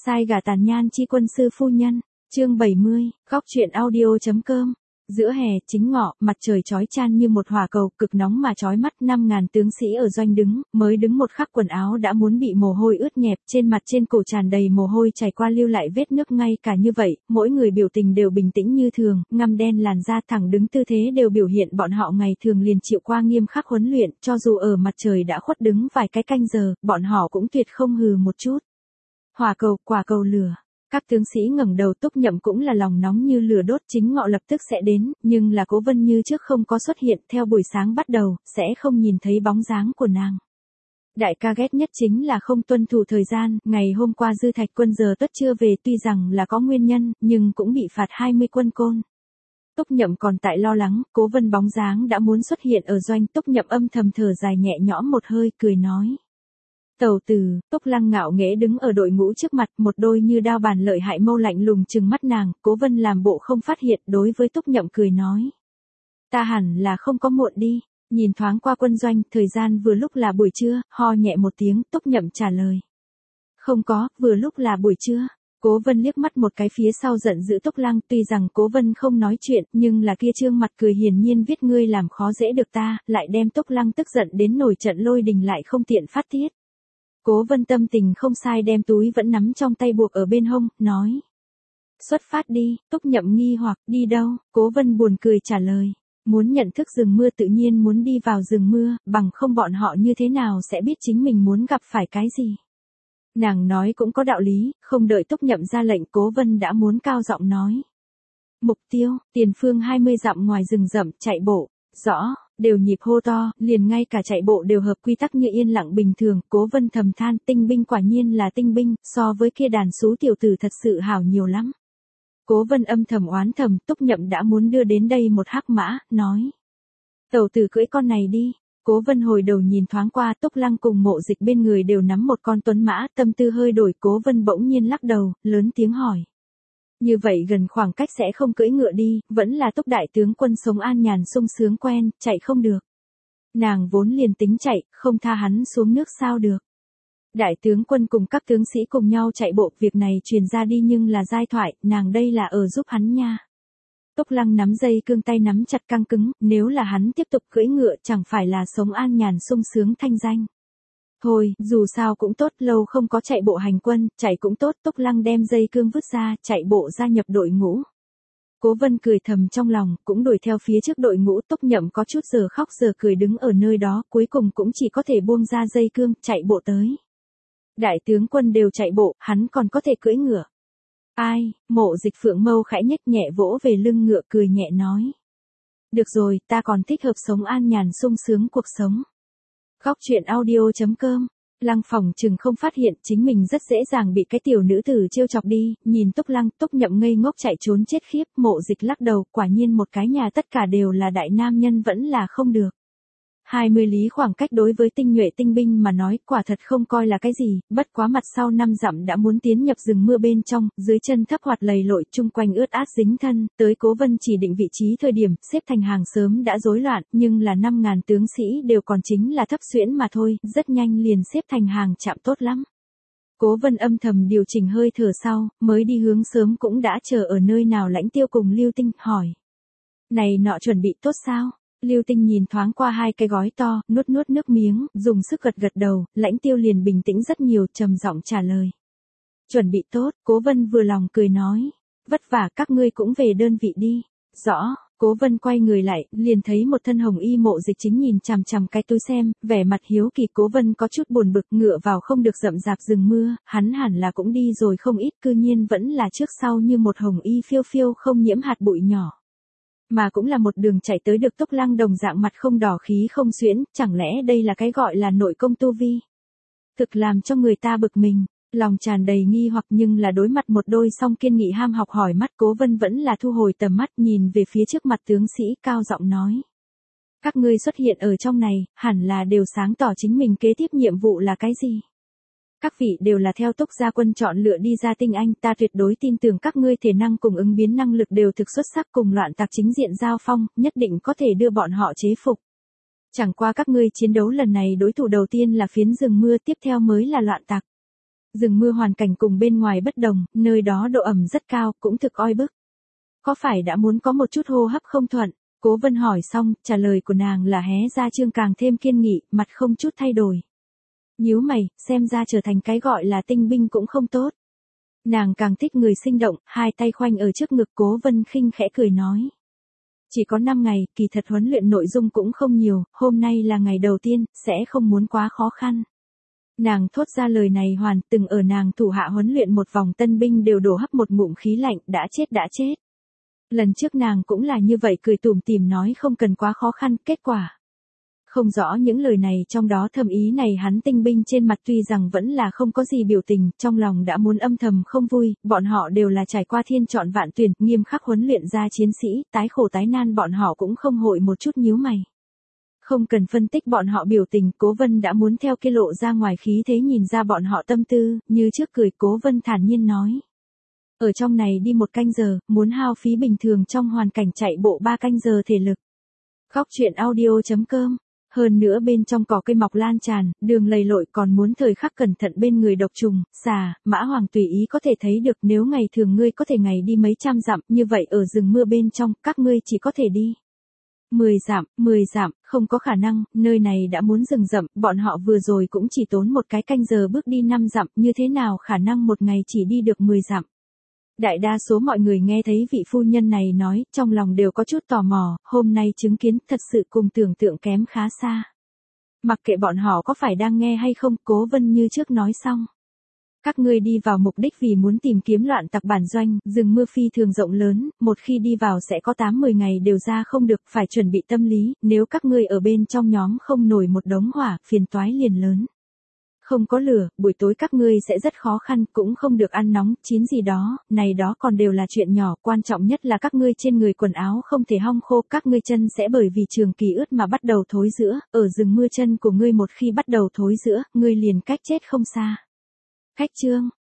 Sai gả tàn nhan chi quân sư phu nhân, chương 70, góc truyện audio.com. Giữa hè, chính ngọ, mặt trời chói chang như một hỏa cầu, cực nóng mà chói mắt. 5.000 tướng sĩ ở doanh đứng, mới đứng một khắc quần áo đã muốn bị mồ hôi ướt nhẹp, trên mặt trên cổ tràn đầy mồ hôi chảy qua lưu lại vết nước. Ngay cả như vậy, mỗi người biểu tình đều bình tĩnh như thường, ngăm đen làn da, thẳng đứng tư thế đều biểu hiện bọn họ ngày thường liền chịu qua nghiêm khắc huấn luyện, cho dù ở mặt trời đã khuất đứng vài cái canh giờ, bọn họ cũng tuyệt không hừ một chút. Hỏa cầu, quả cầu lửa. Các tướng sĩ ngẩng đầu. Túc Nhậm cũng là lòng nóng như lửa đốt, chính ngọ lập tức sẽ đến, nhưng là Cố Vân như trước không có xuất hiện, theo buổi sáng bắt đầu, sẽ không nhìn thấy bóng dáng của nàng. Đại ca ghét nhất chính là không tuân thủ thời gian, ngày hôm qua Dư Thạch Quân giờ tuất chưa về, tuy rằng là có nguyên nhân, nhưng cũng bị phạt 20 quân côn. Túc Nhậm còn tại lo lắng, Cố Vân bóng dáng đã muốn xuất hiện ở doanh. Túc Nhậm âm thầm thở dài nhẹ nhõm một hơi, cười nói. Tẩu tử. Túc Lăng ngạo nghễ đứng ở đội ngũ trước mặt, một đôi như đao bàn lợi hại mâu lạnh lùng trừng mắt nàng. Cố Vân làm bộ không phát hiện, đối với Túc Nhậm cười nói. Ta hẳn là không có muộn đi. Nhìn thoáng qua quân doanh, thời gian vừa lúc là buổi trưa, ho nhẹ một tiếng, Túc Nhậm trả lời. Không có, vừa lúc là buổi trưa. Cố Vân liếc mắt một cái phía sau giận dữ Túc Lăng, tuy rằng Cố Vân không nói chuyện, nhưng là kia trương mặt cười hiển nhiên viết ngươi làm khó dễ được ta, lại đem Túc Lăng tức giận đến nổi trận lôi đình, lại không tiện phát tiết. Cố Vân tâm tình không sai, đem túi vẫn nắm trong tay buộc ở bên hông, nói. Xuất phát đi. Túc Nhậm nghi hoặc, đi đâu? Cố Vân buồn cười trả lời. Muốn nhận thức rừng mưa, tự nhiên muốn đi vào rừng mưa, bằng không bọn họ như thế nào sẽ biết chính mình muốn gặp phải cái gì. Nàng nói cũng có đạo lý, không đợi Túc Nhậm ra lệnh, Cố Vân đã muốn cao giọng nói. Mục tiêu, tiền phương 20 dặm ngoài rừng rậm, chạy bộ. Rõ. Đều nhịp hô to, liền ngay cả chạy bộ đều hợp quy tắc như yên lặng bình thường. Cố Vân thầm than, tinh binh quả nhiên là tinh binh, so với kia đàn sú tiểu tử thật sự hảo nhiều lắm. Cố Vân âm thầm oán thầm, Túc Nhậm đã muốn đưa đến đây một hắc mã, nói. Tẩu tử cưỡi con này đi. Cố Vân hồi đầu nhìn thoáng qua, Túc Lăng cùng Mộ Dịch bên người đều nắm một con tuấn mã, tâm tư hơi đổi. Cố Vân bỗng nhiên lắc đầu, lớn tiếng hỏi. Như vậy gần khoảng cách sẽ không cưỡi ngựa đi, vẫn là Túc đại tướng quân sống an nhàn sung sướng quen, chạy không được. Nàng vốn liền tính chạy, không tha hắn xuống nước sao được. Đại tướng quân cùng các tướng sĩ cùng nhau chạy bộ, việc này truyền ra đi nhưng là giai thoại, nàng đây là ở giúp hắn nha. Túc Lăng nắm dây cương, tay nắm chặt căng cứng, nếu là hắn tiếp tục cưỡi ngựa chẳng phải là sống an nhàn sung sướng thanh danh. Thôi, dù sao cũng tốt, lâu không có chạy bộ hành quân, chạy cũng tốt. Túc Lăng đem dây cương vứt ra, chạy bộ gia nhập đội ngũ. Cố Vân cười thầm trong lòng, cũng đuổi theo phía trước đội ngũ. Túc Nhậm có chút giờ khóc giờ cười đứng ở nơi đó, cuối cùng cũng chỉ có thể buông ra dây cương, chạy bộ tới. Đại tướng quân đều chạy bộ, hắn còn có thể cưỡi ngựa. Ai? Mộ Dịch phượng mâu khẽ nhếch nhẹ vỗ về lưng ngựa, cười nhẹ nói. Được rồi, ta còn thích hợp sống an nhàn sung sướng cuộc sống. Góc truyện audio.com. Lăng Phòng chừng không phát hiện chính mình rất dễ dàng bị cái tiểu nữ tử trêu chọc đi, nhìn Túc Lăng. Túc Nhậm ngây ngốc chạy trốn chết khiếp. Mộ Dịch lắc đầu, quả nhiên một cái nhà tất cả đều là đại nam nhân vẫn là không được. 20 lý khoảng cách đối với tinh nhuệ tinh binh mà nói, quả thật không coi là cái gì, bất quá mặt sau 5 dặm đã muốn tiến nhập rừng mưa bên trong, dưới chân thấp hoạt lầy lội, chung quanh ướt át dính thân. Tới Cố Vân chỉ định vị trí thời điểm, xếp thành hàng sớm đã rối loạn, nhưng là 5.000 tướng sĩ đều còn chính là thấp xuyễn mà thôi, rất nhanh liền xếp thành hàng chạm tốt lắm. Cố Vân âm thầm điều chỉnh hơi thở sau, mới đi hướng sớm cũng đã chờ ở nơi nào Lãnh Tiêu cùng Lưu Tinh, hỏi. Này nọ chuẩn bị tốt sao? Lưu Tinh nhìn thoáng qua hai cái gói to, nuốt nuốt nước miếng, dùng sức gật gật đầu. Lãnh Tiêu liền bình tĩnh rất nhiều, trầm giọng trả lời. Chuẩn bị tốt. Cố Vân vừa lòng cười nói. Vất vả, các ngươi cũng về đơn vị đi. Rõ. Cố Vân quay người lại, liền thấy một thân hồng y Mộ Dịch chính nhìn chằm chằm cái túi xem, vẻ mặt hiếu kỳ. Cố Vân có chút buồn bực, ngựa vào không được rậm rạp rừng mưa, hắn hẳn là cũng đi rồi không ít, cư nhiên vẫn là trước sau như một hồng y phiêu phiêu không nhiễm hạt bụi nhỏ. Mà cũng là một đường chạy tới được. Túc Lăng đồng dạng mặt không đỏ khí không xuyễn, chẳng lẽ đây là cái gọi là nội công tu vi? Thực làm cho người ta bực mình, lòng tràn đầy nghi hoặc, nhưng là đối mặt một đôi song kiên nghị ham học hỏi mắt. Cố Vân vẫn là thu hồi tầm mắt, nhìn về phía trước mặt tướng sĩ, cao giọng nói. Các ngươi xuất hiện ở trong này, hẳn là đều sáng tỏ chính mình kế tiếp nhiệm vụ là cái gì. Các vị đều là theo Túc gia quân chọn lựa đi ra tinh anh, ta tuyệt đối tin tưởng các ngươi thể năng cùng ứng biến năng lực đều thực xuất sắc, cùng loạn tặc chính diện giao phong, nhất định có thể đưa bọn họ chế phục. Chẳng qua các ngươi chiến đấu lần này đối thủ đầu tiên là phiến rừng mưa, tiếp theo mới là loạn tặc. Rừng mưa hoàn cảnh cùng bên ngoài bất đồng, nơi đó độ ẩm rất cao, cũng thực oi bức. Có phải đã muốn có một chút hô hấp không thuận? Cố Vân hỏi xong, trả lời của nàng là hé ra trương càng thêm kiên nghị, mặt không chút thay đổi. Nhíu mày, xem ra trở thành cái gọi là tinh binh cũng không tốt. Nàng càng thích người sinh động, hai tay khoanh ở trước ngực. Cố Vân khinh khẽ cười nói. Chỉ có 5 ngày, kỳ thật huấn luyện nội dung cũng không nhiều, hôm nay là ngày đầu tiên, sẽ không muốn quá khó khăn. Nàng thốt ra lời này hoàn, từng ở nàng thủ hạ huấn luyện một vòng tân binh đều đổ hấp một ngụm khí lạnh, đã chết. Lần trước nàng cũng là như vậy cười tủm tỉm nói không cần quá khó khăn, kết quả. Không rõ những lời này trong đó thầm ý này hắn tinh binh trên mặt tuy rằng vẫn là không có gì biểu tình, trong lòng đã muốn âm thầm không vui, bọn họ đều là trải qua thiên chọn vạn tuyển, nghiêm khắc huấn luyện ra chiến sĩ, tái khổ tái nan bọn họ cũng không hội một chút nhíu mày. Không cần phân tích bọn họ biểu tình, Cố Vân đã muốn theo kia lộ ra ngoài khí thế nhìn ra bọn họ tâm tư, như trước cười. Cố Vân thản nhiên nói. Ở trong này đi 1 canh giờ, muốn hao phí bình thường trong hoàn cảnh chạy bộ 3 canh giờ thể lực. Góc truyện audio.com. Hơn nữa bên trong cỏ cây mọc lan tràn, đường lầy lội còn muốn thời khắc cẩn thận bên người độc trùng, xà, mã hoàng tùy ý có thể thấy được. Nếu ngày thường ngươi có thể ngày đi mấy trăm dặm, như vậy ở rừng mưa bên trong, các ngươi chỉ có thể đi 10 dặm, không có khả năng, nơi này đã muốn rừng rậm, bọn họ vừa rồi cũng chỉ tốn 1 cái canh giờ bước đi 5 dặm, như thế nào khả năng một ngày chỉ đi được 10 dặm. Đại đa số mọi người nghe thấy vị phu nhân này nói, trong lòng đều có chút tò mò, hôm nay chứng kiến thật sự cùng tưởng tượng kém khá xa. Mặc kệ bọn họ có phải đang nghe hay không, Cố Vân như trước nói xong. Các ngươi đi vào mục đích vì muốn tìm kiếm loạn tặc bản doanh, rừng mưa phi thường rộng lớn, một khi đi vào sẽ có 8-10 ngày đều ra không được, phải chuẩn bị tâm lý, nếu các ngươi ở bên trong nhóm không nổi một đống hỏa, phiền toái liền lớn. Không có lửa, buổi tối các ngươi sẽ rất khó khăn, cũng không được ăn nóng, chín gì đó, này đó còn đều là chuyện nhỏ, quan trọng nhất là các ngươi trên người quần áo không thể hong khô, các ngươi chân sẽ bởi vì trường kỳ ướt mà bắt đầu thối rữa, ở rừng mưa chân của ngươi một khi bắt đầu thối rữa, ngươi liền cách chết không xa. Cách chương